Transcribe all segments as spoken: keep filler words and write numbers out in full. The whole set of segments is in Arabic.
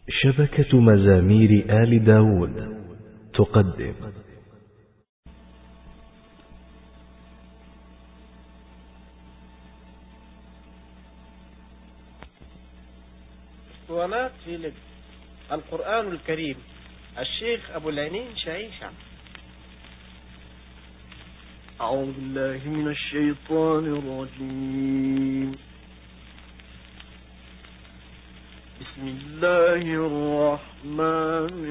شبكة مزامير آل داود تقدم اسطوانات في القرآن الكريم. الشيخ أبو العينين شعيشة. أعوذ بالله من الشيطان الرجيم. بسم الله الرحمن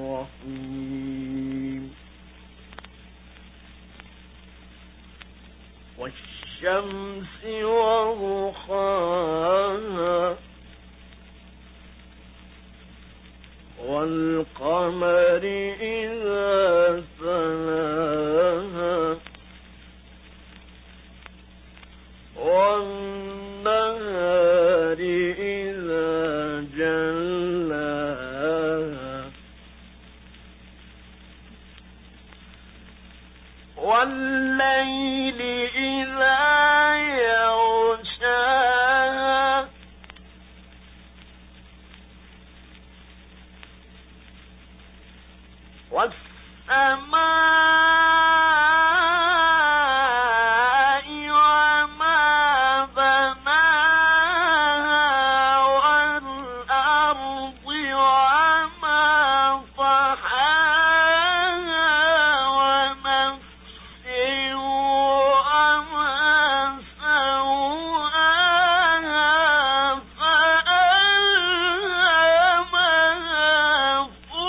الرحيم. والشمس وضحاها والقمر إذا تلاها والنهار إذا جلاها والليل إذا يغشاها والسماء وما بناها والأرض وما طحاها ونفس وما سواها فألهمها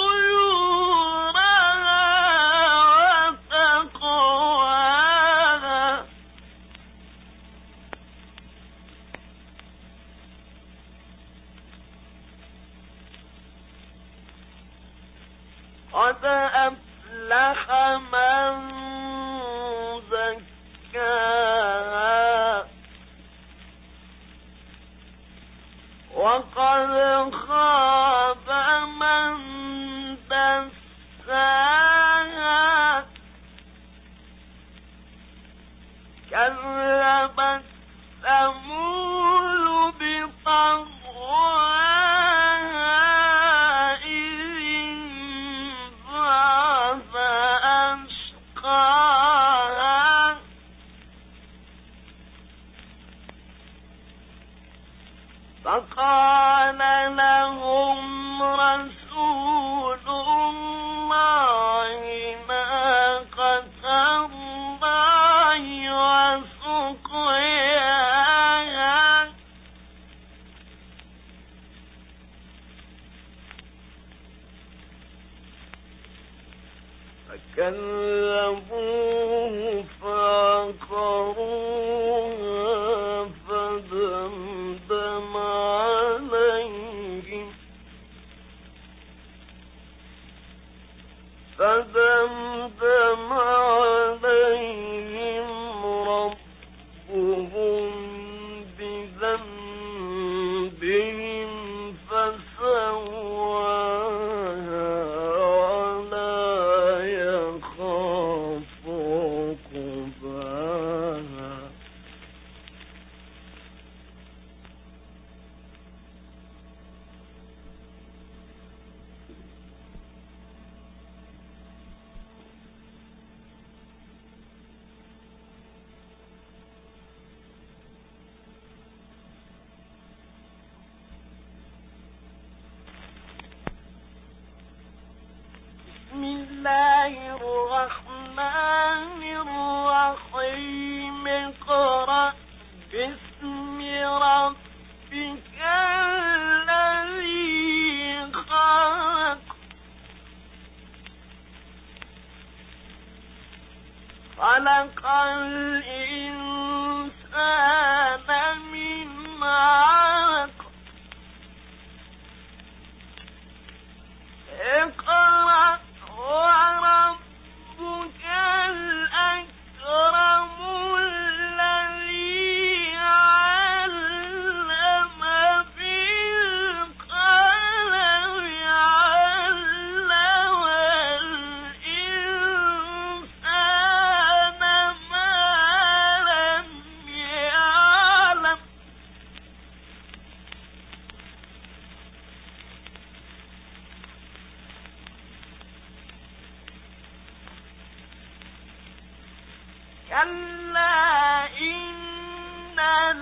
قد أفلح من زكاها وقد خاب من دساها كذبت ثمود بطغواها فقال لهم رسول الله ناقة الله وسقياها فكذبوه فعقروها فدمدم عليهم فدمدم عليهم ربهم بذنبهم فسواها ولا يخاف عقباها. بسم الله الرحمن الرحيم. اقرأ باسم ربك الذي خلق خلق الإنسان من علق اقرأ وربك الأكرم الذي علم بالقلم علم الإنسان ما كلا إن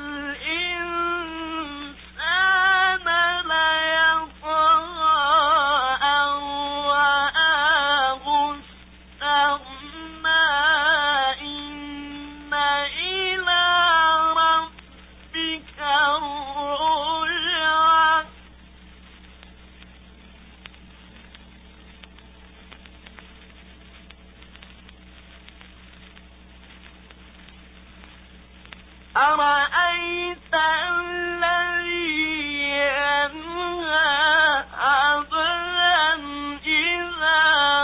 الإنسان ليطغى أن رآه استغنى إن إلى ربك الرجعى أرأيت الذي ينهى عبدا إذا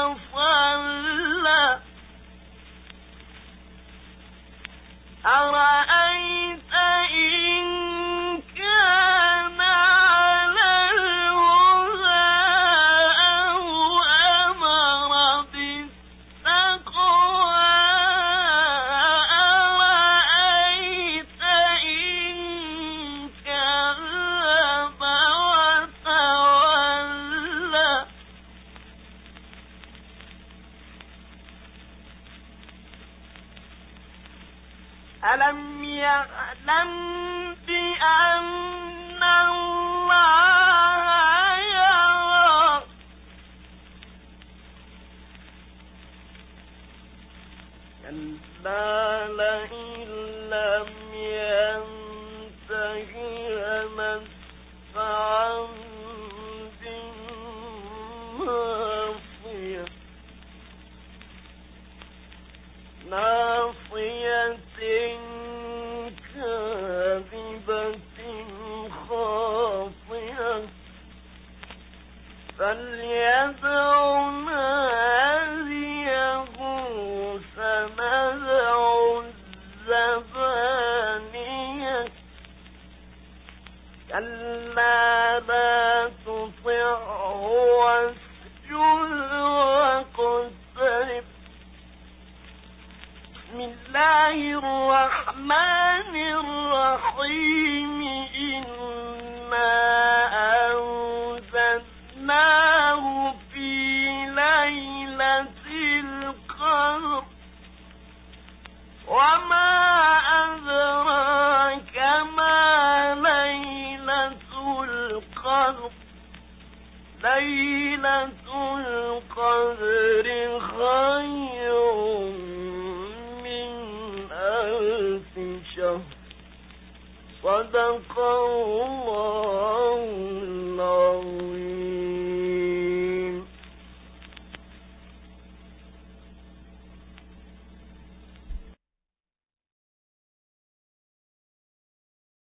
صلى أرأيت إن كان على الهدى أو أمر بالتقوى أرأيت إن كذب وتولى ألم يعلم بأن الله يرى كلا لئن لم ينته لنسفعا بالناصية ناصية كاذبة خاطئة فليدع ناديه سندع الزبانية كلا لا تطعه واسجد واقترب بسم الله الرحمن الرحيم إنا أنزلناه في ليلة القدر وما أدراك ما ليلة القدر ليلة القدر خير من ألف شهر صدق الله